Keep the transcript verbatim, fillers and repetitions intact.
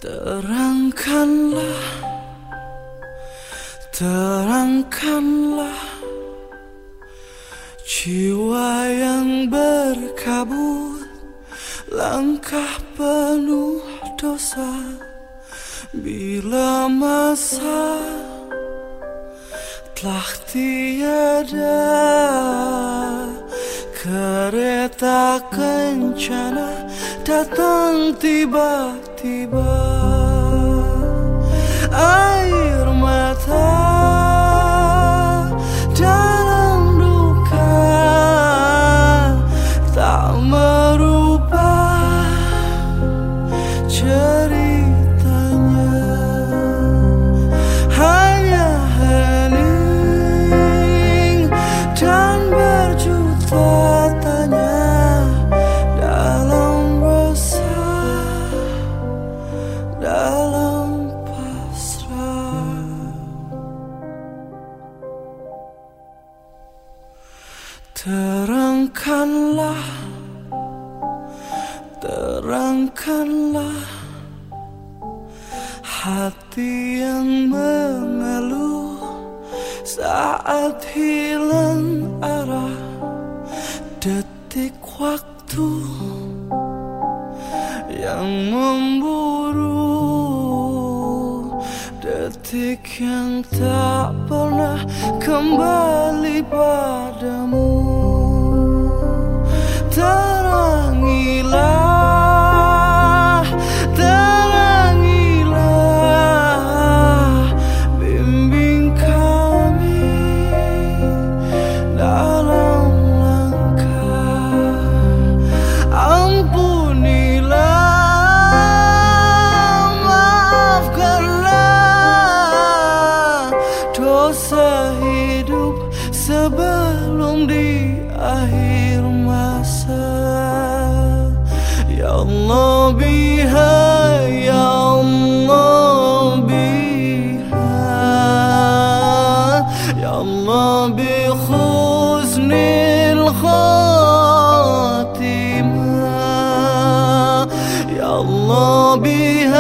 Terangkanlah, terangkanlah jiwa yang berkabut, langkah penuh dosa. Bila masa telah tiada, kereta kencana datang tiba-tiba. Air mata dalam duka tak merubah ceritanya. Hanya hening dan berjuta tanya dalam resah, dalam pasrah. Terangkanlah, terangkanlah hati yang mengeluh saat hilang arah. Detik waktu yang memburu, detik yang tak pernah kembali padamu. Terangilah, terangilah, bimbing kami dalam langkah. Ampunilah, maafkanlah dosa hidup sebelum di akhir masa. Ya Allah biha, ya Allah biha, ya Allah bi khusnil khatimah, ya Allah biha.